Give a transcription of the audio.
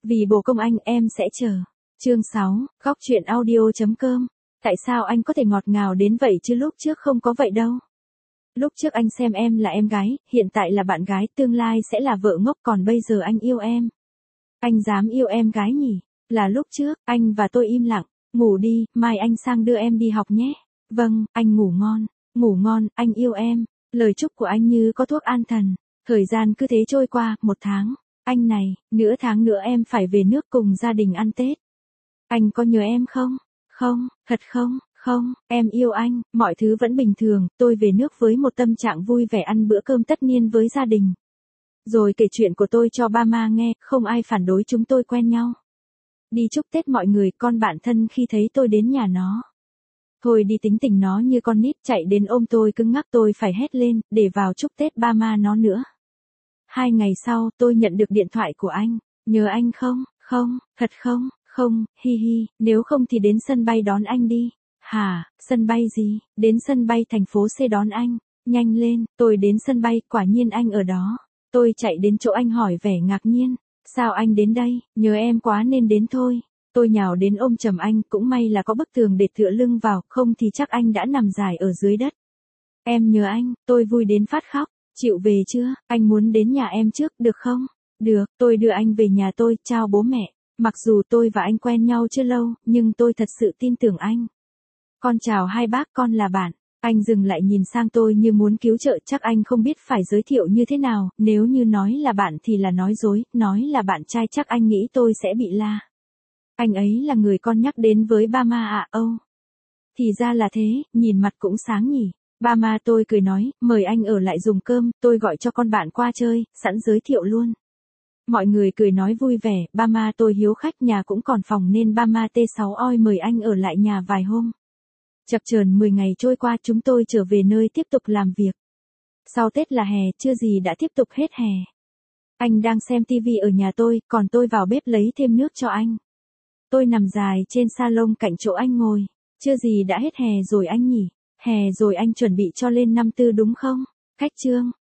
Vì bồ công anh em sẽ chờ. Chương 6, góc truyện audio.com. Tại sao anh có thể ngọt ngào đến vậy chứ lúc trước không có vậy đâu. Lúc trước anh xem em là em gái, hiện tại là bạn gái, tương lai sẽ là vợ ngốc, còn bây giờ anh yêu em. Anh dám yêu em gái nhỉ? Là lúc trước, anh và tôi im lặng. Ngủ đi, mai anh sang đưa em đi học nhé. Vâng, anh ngủ ngon, anh yêu em. Lời chúc của anh như có thuốc an thần. Thời gian cứ thế trôi qua, 1 tháng. Anh này, nửa tháng nữa em phải về nước cùng gia đình ăn Tết. Anh có nhớ em không? Không, thật không? Không, em yêu anh, mọi thứ vẫn bình thường, tôi về nước với một tâm trạng vui vẻ ăn bữa cơm tất niên với gia đình. Rồi kể chuyện của tôi cho ba ma nghe, không ai phản đối, chúng tôi quen nhau. Đi chúc Tết mọi người, con bạn thân khi thấy tôi đến nhà nó. Thôi đi, tính tình nó như con nít, chạy đến ôm tôi cứng ngắc, tôi phải hét lên, để vào chúc Tết ba ma nó nữa. 2 ngày sau, tôi nhận được điện thoại của anh. Nhớ anh không? Không, thật không? Không, hi hi, nếu không thì đến sân bay đón anh đi. Hả, sân bay gì? Đến sân bay thành phố C đón anh. Nhanh lên, tôi đến sân bay, quả nhiên anh ở đó. Tôi chạy đến chỗ anh hỏi vẻ ngạc nhiên. Sao anh đến đây? Nhớ em quá nên đến thôi. Tôi nhào đến ôm chầm anh, cũng may là có bức tường để tựa lưng vào, không thì chắc anh đã nằm dài ở dưới đất. Em nhớ anh, tôi vui đến phát khóc. Chịu về chưa? Anh muốn đến nhà em trước, được không? Được, tôi đưa anh về nhà tôi, chào bố mẹ. Mặc dù tôi và anh quen nhau chưa lâu, nhưng tôi thật sự tin tưởng anh. Con chào hai bác, con là bạn. Anh dừng lại nhìn sang tôi như muốn cứu trợ, chắc anh không biết phải giới thiệu như thế nào, nếu như nói là bạn thì là nói dối, nói là bạn trai chắc anh nghĩ tôi sẽ bị la. Anh ấy là người con nhắc đến với ba ma à? Âu. Thì ra là thế, nhìn mặt cũng sáng nhỉ. Ba ma, tôi cười nói, mời anh ở lại dùng cơm, tôi gọi cho con bạn qua chơi, sẵn giới thiệu luôn. Mọi người cười nói vui vẻ, ba ma tôi hiếu khách, nhà cũng còn phòng nên ba ma T6 oi mời anh ở lại nhà vài hôm. Chập chờn 10 ngày trôi qua, chúng tôi trở về nơi tiếp tục làm việc. Sau Tết là hè, chưa gì đã tiếp tục hết hè. Anh đang xem tivi ở nhà tôi, còn tôi vào bếp lấy thêm nước cho anh. Tôi nằm dài trên salon cạnh chỗ anh ngồi. Chưa gì đã hết hè rồi anh nhỉ? Hè rồi anh chuẩn bị cho lên năm tư đúng không? Cách chương,